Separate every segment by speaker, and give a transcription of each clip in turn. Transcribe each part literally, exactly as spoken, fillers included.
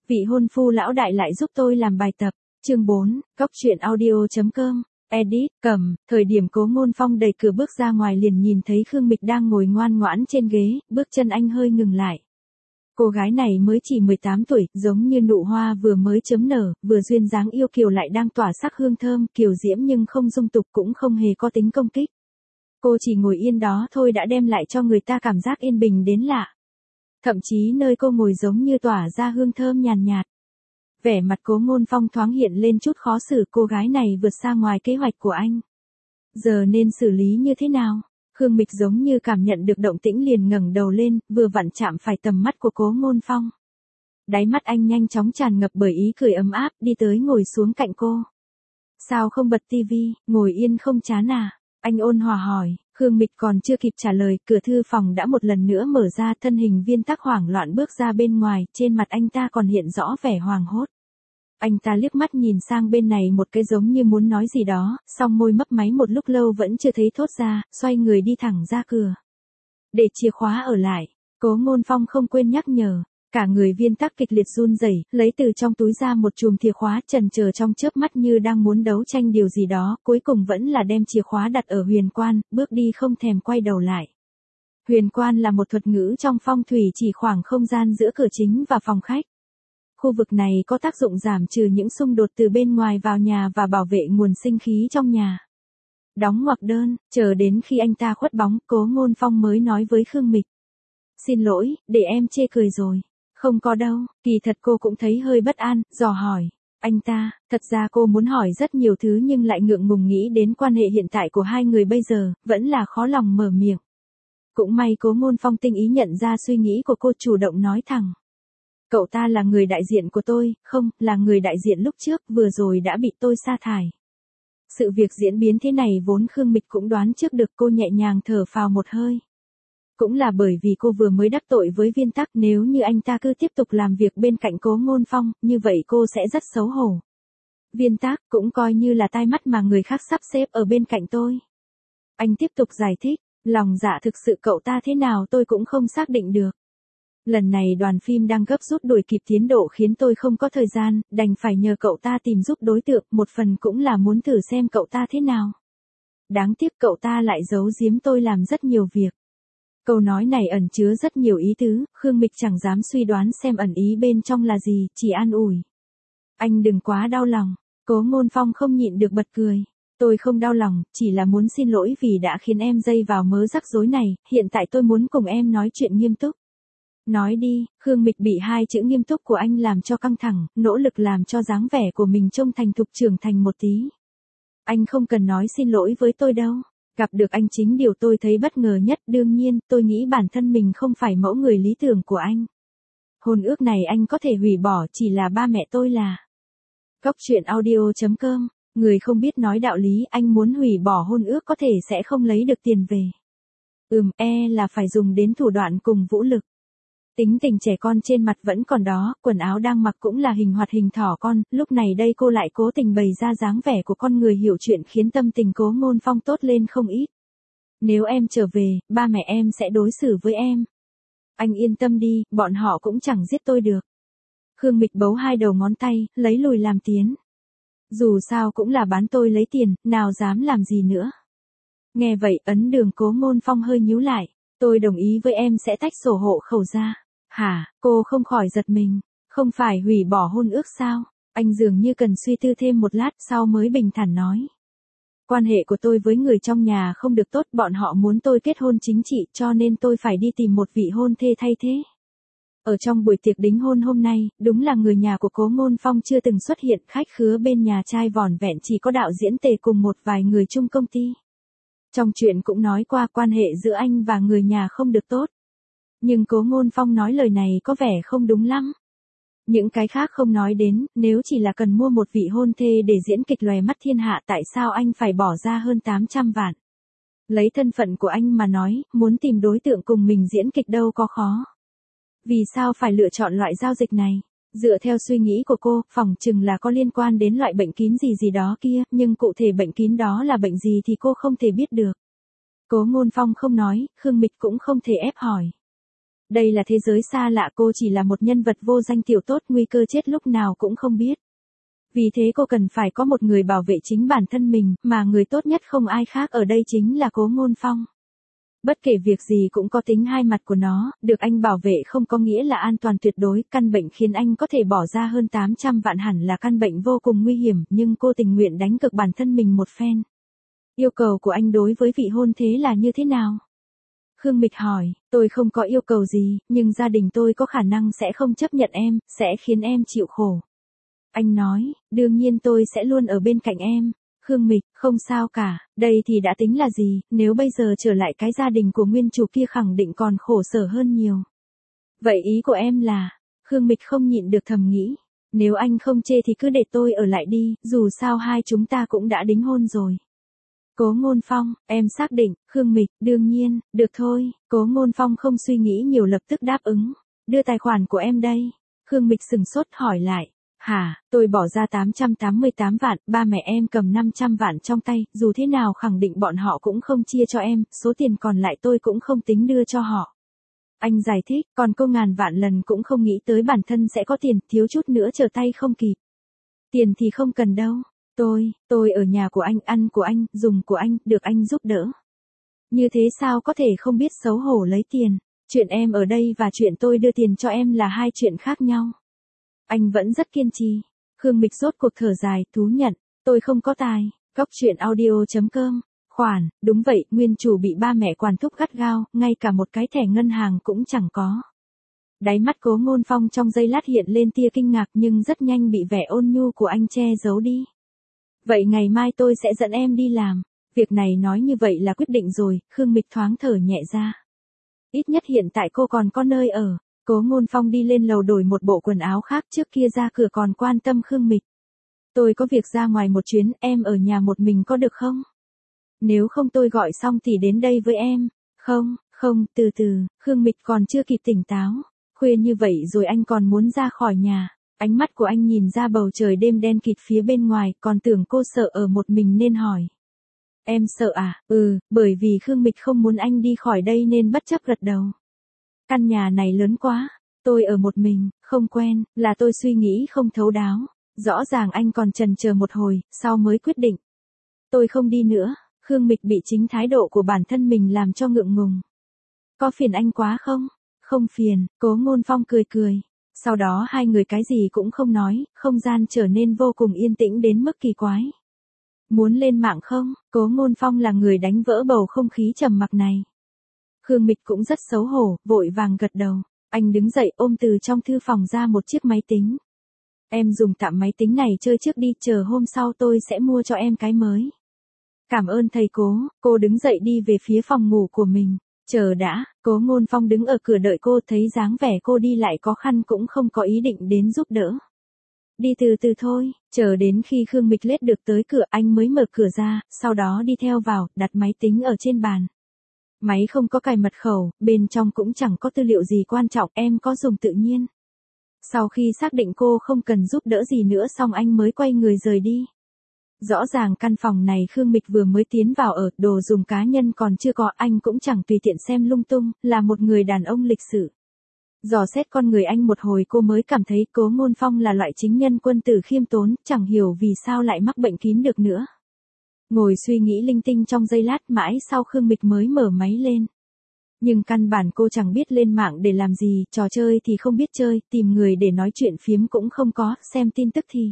Speaker 1: Vị hôn phu lão đại lại giúp tôi làm bài tập. Chương bốn, Cóc truyện audio.com. Edit, cầm, thời điểm Cố Ngôn Phong đẩy cửa bước ra ngoài liền nhìn thấy Khương Mịch đang ngồi ngoan ngoãn trên ghế, bước chân anh hơi ngừng lại. Cô gái này mới chỉ mười tám tuổi, giống như nụ hoa vừa mới chớm nở, vừa duyên dáng yêu kiều lại đang tỏa sắc hương thơm, kiều diễm nhưng không dung tục cũng không hề có tính công kích. Cô chỉ ngồi yên đó thôi đã đem lại cho người ta cảm giác yên bình đến lạ. Thậm chí nơi cô ngồi giống như tỏa ra hương thơm nhàn nhạt. Vẻ mặt Cố Ngôn Phong thoáng hiện lên chút khó xử, cô gái này vượt xa ngoài kế hoạch của anh. Giờ nên xử lý như thế nào? Khương Mịch giống như cảm nhận được động tĩnh liền ngẩng đầu lên, vừa vặn chạm phải tầm mắt của Cố Ngôn Phong. Đáy mắt anh nhanh chóng tràn ngập bởi ý cười ấm áp, đi tới ngồi xuống cạnh cô. Sao không bật tivi, ngồi yên không chán à? Anh ôn hòa hỏi. Khương Mịch còn chưa kịp trả lời, cửa thư phòng đã một lần nữa mở ra, thân hình Viên Tắc hoảng loạn bước ra bên ngoài, trên mặt anh ta còn hiện rõ vẻ hoàng hốt. Anh ta liếc mắt nhìn sang bên này một cái giống như muốn nói gì đó, song môi mấp máy một lúc lâu vẫn chưa thấy thốt ra, xoay người đi thẳng ra cửa. Để chìa khóa ở lại, Cố Ngôn Phong không quên nhắc nhở. Cả người Viên Tắc kịch liệt run rẩy, lấy từ trong túi ra một chùm chìa khóa, chần chờ trong chớp mắt như đang muốn đấu tranh điều gì đó, cuối cùng vẫn là đem chìa khóa đặt ở huyền quan, bước đi không thèm quay đầu lại. Huyền quan là một thuật ngữ trong phong thủy chỉ khoảng không gian giữa cửa chính và phòng khách. Khu vực này có tác dụng giảm trừ những xung đột từ bên ngoài vào nhà và bảo vệ nguồn sinh khí trong nhà. Đóng ngoặc đơn, chờ đến khi anh ta khuất bóng, Cố Ngôn Phong mới nói với Khương Mịch. Xin lỗi, để em chê cười rồi. Không có đâu, kỳ thật cô cũng thấy hơi bất an, dò hỏi. Anh ta, thật ra cô muốn hỏi rất nhiều thứ nhưng lại ngượng ngùng nghĩ đến quan hệ hiện tại của hai người bây giờ, vẫn là khó lòng mở miệng. Cũng may Cố Ngôn Phong tinh ý nhận ra suy nghĩ của cô, chủ động nói thẳng. Cậu ta là người đại diện của tôi, không, là người đại diện lúc trước, vừa rồi đã bị tôi sa thải. Sự việc diễn biến thế này vốn Khương Mịch cũng đoán trước được, cô nhẹ nhàng thở phào một hơi. Cũng là bởi vì cô vừa mới đắc tội với Viên Tắc, nếu như anh ta cứ tiếp tục làm việc bên cạnh Cố Ngôn Phong, như vậy cô sẽ rất xấu hổ. Viên Tắc cũng coi như là tai mắt mà người khác sắp xếp ở bên cạnh tôi. Anh tiếp tục giải thích, lòng dạ thực sự cậu ta thế nào tôi cũng không xác định được. Lần này đoàn phim đang gấp rút đuổi kịp tiến độ khiến tôi không có thời gian, đành phải nhờ cậu ta tìm giúp đối tượng, một phần cũng là muốn thử xem cậu ta thế nào. Đáng tiếc cậu ta lại giấu giếm tôi làm rất nhiều việc. Câu nói này ẩn chứa rất nhiều ý tứ, Khương Mịch chẳng dám suy đoán xem ẩn ý bên trong là gì, chỉ an ủi. Anh đừng quá đau lòng. Cố Ngôn Phong không nhịn được bật cười. Tôi không đau lòng, chỉ là muốn xin lỗi vì đã khiến em dây vào mớ rắc rối này, hiện tại tôi muốn cùng em nói chuyện nghiêm túc. Nói đi, Khương Mịch bị hai chữ nghiêm túc của anh làm cho căng thẳng, nỗ lực làm cho dáng vẻ của mình trông thành thục trưởng thành một tí. Anh không cần nói xin lỗi với tôi đâu. Gặp được anh chính điều tôi thấy bất ngờ nhất, đương nhiên, tôi nghĩ bản thân mình không phải mẫu người lý tưởng của anh. Hôn ước này anh có thể hủy bỏ, chỉ là ba mẹ tôi là. Cóc truyện audio.com, người không biết nói đạo lý, anh muốn hủy bỏ hôn ước có thể sẽ không lấy được tiền về. Ừm, e là phải dùng đến thủ đoạn cùng vũ lực. Tính tình trẻ con trên mặt vẫn còn đó, quần áo đang mặc cũng là hình hoạt hình thỏ con, lúc này đây cô lại cố tình bày ra dáng vẻ của con người hiểu chuyện khiến tâm tình Cố Ngôn Phong tốt lên không ít. Nếu em trở về, ba mẹ em sẽ đối xử với em. Anh yên tâm đi, bọn họ cũng chẳng giết tôi được. Khương Mịch bấu hai đầu ngón tay, lấy lùi làm tiến. Dù sao cũng là bán tôi lấy tiền, nào dám làm gì nữa. Nghe vậy, ấn đường Cố Ngôn Phong hơi nhíu lại. Tôi đồng ý với em sẽ tách sổ hộ khẩu ra. Hả, cô không khỏi giật mình. Không phải hủy bỏ hôn ước sao? Anh dường như cần suy tư thêm một lát sau mới bình thản nói. Quan hệ của tôi với người trong nhà không được tốt, bọn họ muốn tôi kết hôn chính trị cho nên tôi phải đi tìm một vị hôn thê thay thế. Ở trong buổi tiệc đính hôn hôm nay, đúng là người nhà của Cố Ngôn Phong chưa từng xuất hiện, khách khứa bên nhà trai vỏn vẹn chỉ có đạo diễn Tề cùng một vài người chung công ty. Trong chuyện cũng nói qua quan hệ giữa anh và người nhà không được tốt. Nhưng Cố Ngôn Phong nói lời này có vẻ không đúng lắm. Những cái khác không nói đến, nếu chỉ là cần mua một vị hôn thê để diễn kịch lòe mắt thiên hạ tại sao anh phải bỏ ra hơn tám trăm vạn. Lấy thân phận của anh mà nói, muốn tìm đối tượng cùng mình diễn kịch đâu có khó. Vì sao phải lựa chọn loại giao dịch này? Dựa theo suy nghĩ của cô, phỏng chừng là có liên quan đến loại bệnh kín gì gì đó kia, nhưng cụ thể bệnh kín đó là bệnh gì thì cô không thể biết được. Cố Ngôn Phong không nói, Khương Mịch cũng không thể ép hỏi. Đây là thế giới xa lạ, cô chỉ là một nhân vật vô danh tiểu tốt, nguy cơ chết lúc nào cũng không biết. Vì thế cô cần phải có một người bảo vệ chính bản thân mình, mà người tốt nhất không ai khác ở đây chính là Cố Ngôn Phong. Bất kể việc gì cũng có tính hai mặt của nó, được anh bảo vệ không có nghĩa là an toàn tuyệt đối, căn bệnh khiến anh có thể bỏ ra hơn tám trăm vạn hẳn là căn bệnh vô cùng nguy hiểm, nhưng cô tình nguyện đánh cược bản thân mình một phen. Yêu cầu của anh đối với vị hôn thế là như thế nào? Khương Mịch hỏi, tôi không có yêu cầu gì, nhưng gia đình tôi có khả năng sẽ không chấp nhận em, sẽ khiến em chịu khổ. Anh nói, đương nhiên tôi sẽ luôn ở bên cạnh em. Khương Mịch, không sao cả, đây thì đã tính là gì, nếu bây giờ trở lại cái gia đình của nguyên chủ kia khẳng định còn khổ sở hơn nhiều. Vậy ý của em là, Khương Mịch không nhịn được thầm nghĩ, nếu anh không chê thì cứ để tôi ở lại đi, dù sao hai chúng ta cũng đã đính hôn rồi. Cố Ngôn Phong, em xác định, Khương Mịch, đương nhiên, được thôi, Cố Ngôn Phong không suy nghĩ nhiều lập tức đáp ứng, đưa tài khoản của em đây. Khương Mịch sừng sốt hỏi lại. Hả, tôi bỏ ra tám trăm tám mươi tám vạn, ba mẹ em cầm năm trăm vạn trong tay, dù thế nào khẳng định bọn họ cũng không chia cho em, số tiền còn lại tôi cũng không tính đưa cho họ. Anh giải thích, còn cô ngàn vạn lần cũng không nghĩ tới bản thân sẽ có tiền, thiếu chút nữa trở tay không kịp. Tiền thì không cần đâu, tôi, tôi ở nhà của anh, ăn của anh, dùng của anh, được anh giúp đỡ. Như thế sao có thể không biết xấu hổ lấy tiền, chuyện em ở đây và chuyện tôi đưa tiền cho em là hai chuyện khác nhau. Anh vẫn rất kiên trì. Khương Mịch rốt cuộc thở dài, thú nhận, tôi không có tài. Góc truyện audio chấm com. Khoản, đúng vậy, nguyên chủ bị ba mẹ quản thúc gắt gao, ngay cả một cái thẻ ngân hàng cũng chẳng có. Đáy mắt Cố Ngôn Phong trong giây lát hiện lên tia kinh ngạc nhưng rất nhanh bị vẻ ôn nhu của anh che giấu đi. Vậy ngày mai tôi sẽ dẫn em đi làm. Việc này nói như vậy là quyết định rồi, Khương Mịch thoáng thở nhẹ ra. Ít nhất hiện tại cô còn có nơi ở. Cố Ngôn Phong đi lên lầu đổi một bộ quần áo khác, trước kia ra cửa còn quan tâm Khương Mịch. Tôi có việc ra ngoài một chuyến, em ở nhà một mình có được không? Nếu không tôi gọi xong thì đến đây với em. Không, không, từ từ, Khương Mịch còn chưa kịp tỉnh táo. Khuya như vậy rồi anh còn muốn ra khỏi nhà. Ánh mắt của anh nhìn ra bầu trời đêm đen kịt phía bên ngoài, còn tưởng cô sợ ở một mình nên hỏi. Em sợ à? Ừ, bởi vì Khương Mịch không muốn anh đi khỏi đây nên bất chấp gật đầu. Căn nhà này lớn quá, tôi ở một mình, không quen, là tôi suy nghĩ không thấu đáo. Rõ ràng anh còn chần chờ một hồi, sau mới quyết định. Tôi không đi nữa, Khương Mịch bị chính thái độ của bản thân mình làm cho ngượng ngùng. Có phiền anh quá không? Không phiền, Cố Ngôn Phong cười cười. Sau đó hai người cái gì cũng không nói, không gian trở nên vô cùng yên tĩnh đến mức kỳ quái. Muốn lên mạng không? Cố Ngôn Phong là người đánh vỡ bầu không khí trầm mặc này. Khương Mịch cũng rất xấu hổ, vội vàng gật đầu. Anh đứng dậy ôm từ trong thư phòng ra một chiếc máy tính. Em dùng tạm máy tính này chơi trước đi, chờ hôm sau tôi sẽ mua cho em cái mới. Cảm ơn thầy Cố, cô đứng dậy đi về phía phòng ngủ của mình. Chờ đã, Cố Ngôn Phong đứng ở cửa đợi cô, thấy dáng vẻ cô đi lại khó khăn cũng không có ý định đến giúp đỡ. Đi từ từ thôi, chờ đến khi Khương Mịch lết được tới cửa anh mới mở cửa ra, sau đó đi theo vào, đặt máy tính ở trên bàn. Máy không có cài mật khẩu, bên trong cũng chẳng có tư liệu gì quan trọng, em có dùng tự nhiên. Sau khi xác định cô không cần giúp đỡ gì nữa xong anh mới quay người rời đi. Rõ ràng căn phòng này Khương Mịch vừa mới tiến vào ở, đồ dùng cá nhân còn chưa có, anh cũng chẳng tùy tiện xem lung tung, là một người đàn ông lịch sự. Dò xét con người anh một hồi cô mới cảm thấy Cố Ngôn Phong là loại chính nhân quân tử khiêm tốn, chẳng hiểu vì sao lại mắc bệnh kín được nữa. Ngồi suy nghĩ linh tinh trong giây lát mãi sau Khương Mịch mới mở máy lên. Nhưng căn bản cô chẳng biết lên mạng để làm gì, trò chơi thì không biết chơi, tìm người để nói chuyện phiếm cũng không có, xem tin tức thì.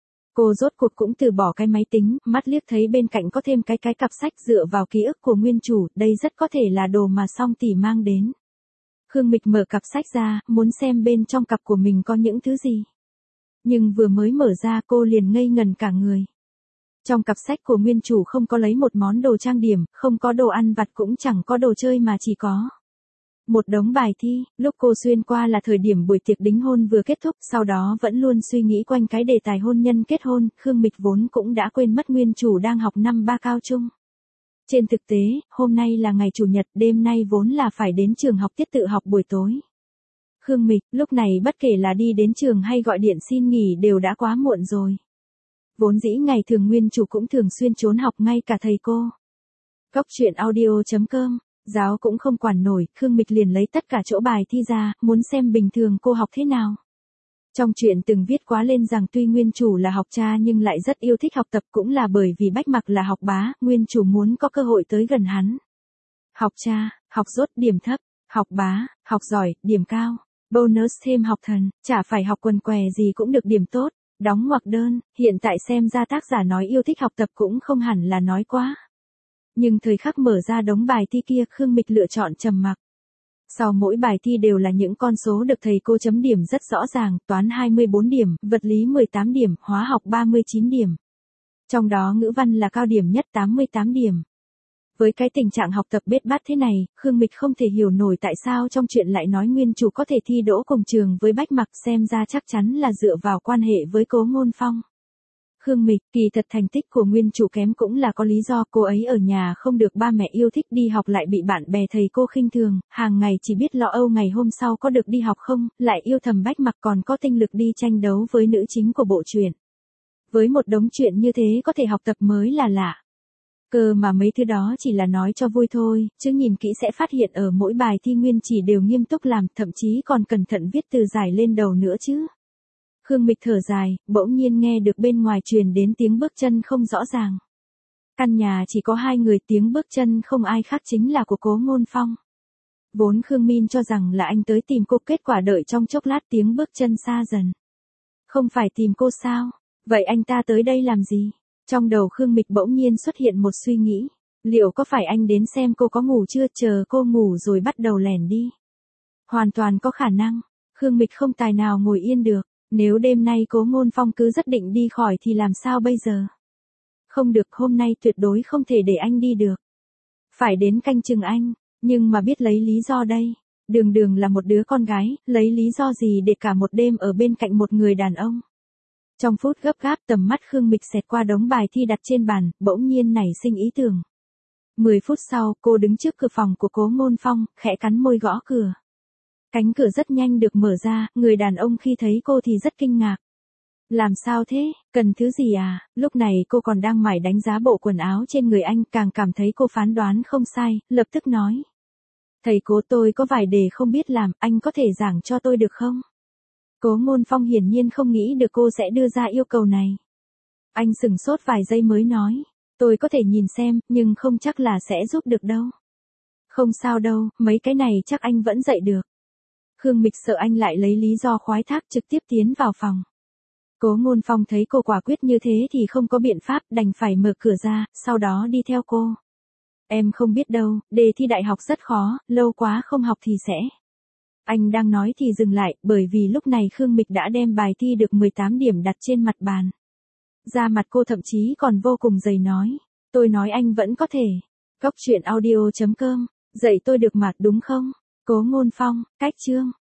Speaker 1: Cô rốt cuộc cũng từ bỏ cái máy tính, mắt liếc thấy bên cạnh có thêm cái cái cặp sách dựa vào ký ức của nguyên chủ, đây rất có thể là đồ mà Song tỷ mang đến. Khương Mịch mở cặp sách ra, muốn xem bên trong cặp của mình có những thứ gì. Nhưng vừa mới mở ra cô liền ngây ngần cả người. Trong cặp sách của nguyên chủ không có lấy một món đồ trang điểm, không có đồ ăn vặt cũng chẳng có đồ chơi mà chỉ có một đống bài thi. Lúc cô xuyên qua là thời điểm buổi tiệc đính hôn vừa kết thúc, sau đó vẫn luôn suy nghĩ quanh cái đề tài hôn nhân kết hôn, Khương Mịch vốn cũng đã quên mất nguyên chủ đang học năm ba cao trung. Trên thực tế, hôm nay là ngày chủ nhật, đêm nay vốn là phải đến trường học tiết tự học buổi tối. Khương Mịch, lúc này bất kể là đi đến trường hay gọi điện xin nghỉ đều đã quá muộn rồi. Vốn dĩ ngày thường nguyên chủ cũng thường xuyên trốn học ngay cả thầy cô. Góc truyện audio chấm com Giáo cũng không quản nổi, Khương Mịch liền lấy tất cả chỗ bài thi ra, muốn xem bình thường cô học thế nào. Trong truyện từng viết quá lên rằng tuy nguyên chủ là học cha nhưng lại rất yêu thích học tập, cũng là bởi vì Bách Mặc là học bá, nguyên chủ muốn có cơ hội tới gần hắn. Học cha, học dốt, điểm thấp, học bá, học giỏi, điểm cao, bonus thêm học thần, chả phải học quần què gì cũng được điểm tốt, đóng ngoặc đơn, hiện tại xem ra tác giả nói yêu thích học tập cũng không hẳn là nói quá. Nhưng thời khắc mở ra đống bài thi kia, Khương Mịch lựa chọn trầm mặc. Sau mỗi bài thi đều là những con số được thầy cô chấm điểm rất rõ ràng, toán hai mươi bốn điểm, vật lý mười tám điểm, hóa học ba mươi chín điểm. Trong đó ngữ văn là cao điểm nhất tám mươi tám điểm. Với cái tình trạng học tập bết bát thế này, Khương Mịch không thể hiểu nổi tại sao trong truyện lại nói nguyên chủ có thể thi đỗ cùng trường với Bách Mặc, xem ra chắc chắn là dựa vào quan hệ với Cố Ngôn Phong. Khương Mịch, kỳ thật thành tích của nguyên chủ kém cũng là có lý do, cô ấy ở nhà không được ba mẹ yêu thích, đi học lại bị bạn bè thầy cô khinh thường, hàng ngày chỉ biết lo âu ngày hôm sau có được đi học không, lại yêu thầm Bách Mặc, còn có tinh lực đi tranh đấu với nữ chính của bộ truyện. Với một đống chuyện như thế có thể học tập mới là lạ. Cơ mà mấy thứ đó chỉ là nói cho vui thôi, chứ nhìn kỹ sẽ phát hiện ở mỗi bài thi nguyên chỉ đều nghiêm túc làm, thậm chí còn cẩn thận viết từ giải lên đầu nữa chứ. Khương Mịch thở dài, bỗng nhiên nghe được bên ngoài truyền đến tiếng bước chân không rõ ràng. Căn nhà chỉ có hai người, tiếng bước chân không ai khác chính là của Cố Ngôn Phong. Vốn Khương Min cho rằng là anh tới tìm cô, kết quả đợi trong chốc lát tiếng bước chân xa dần. Không phải tìm cô sao? Vậy anh ta tới đây làm gì? Trong đầu Khương Mịch bỗng nhiên xuất hiện một suy nghĩ. Liệu có phải anh đến xem cô có ngủ chưa, chờ cô ngủ rồi bắt đầu lẻn đi? Hoàn toàn có khả năng. Khương Mịch không tài nào ngồi yên được. Nếu đêm nay Cố Ngôn Phong cứ rất định đi khỏi thì làm sao bây giờ? Không được, hôm nay tuyệt đối không thể để anh đi được. Phải đến canh chừng anh, nhưng mà biết lấy lý do đây. Đường đường là một đứa con gái, lấy lý do gì để cả một đêm ở bên cạnh một người đàn ông? Trong phút gấp gáp, tầm mắt Khương Mịch xẹt qua đống bài thi đặt trên bàn, bỗng nhiên nảy sinh ý tưởng. Mười phút sau, cô đứng trước cửa phòng của Cố Ngôn Phong, khẽ cắn môi gõ cửa. Cánh cửa rất nhanh được mở ra, người đàn ông khi thấy cô thì rất kinh ngạc. Làm sao thế, cần thứ gì à? Lúc này cô còn đang mải đánh giá bộ quần áo trên người anh, càng cảm thấy cô phán đoán không sai, lập tức nói. Thầy Cố, tôi có vài đề không biết làm, anh có thể giảng cho tôi được không? Cố Ngôn Phong hiển nhiên không nghĩ được cô sẽ đưa ra yêu cầu này. Anh sửng sốt vài giây mới nói. Tôi có thể nhìn xem, nhưng không chắc là sẽ giúp được đâu. Không sao đâu, mấy cái này chắc anh vẫn dạy được. Khương Mịch sợ anh lại lấy lý do khoái thác, trực tiếp tiến vào phòng. Cố Ngôn Phong thấy cô quả quyết như thế thì không có biện pháp, đành phải mở cửa ra, sau đó đi theo cô. Em không biết đâu, đề thi đại học rất khó, lâu quá không học thì sẽ. Anh đang nói thì dừng lại, bởi vì lúc này Khương Mịch đã đem bài thi được mười tám điểm đặt trên mặt bàn. Da mặt cô thậm chí còn vô cùng dày, nói. Tôi nói anh vẫn có thể. Cốc truyện audio chấm com, dạy tôi được mà, đúng không? Cố Ngôn Phong, cách chương.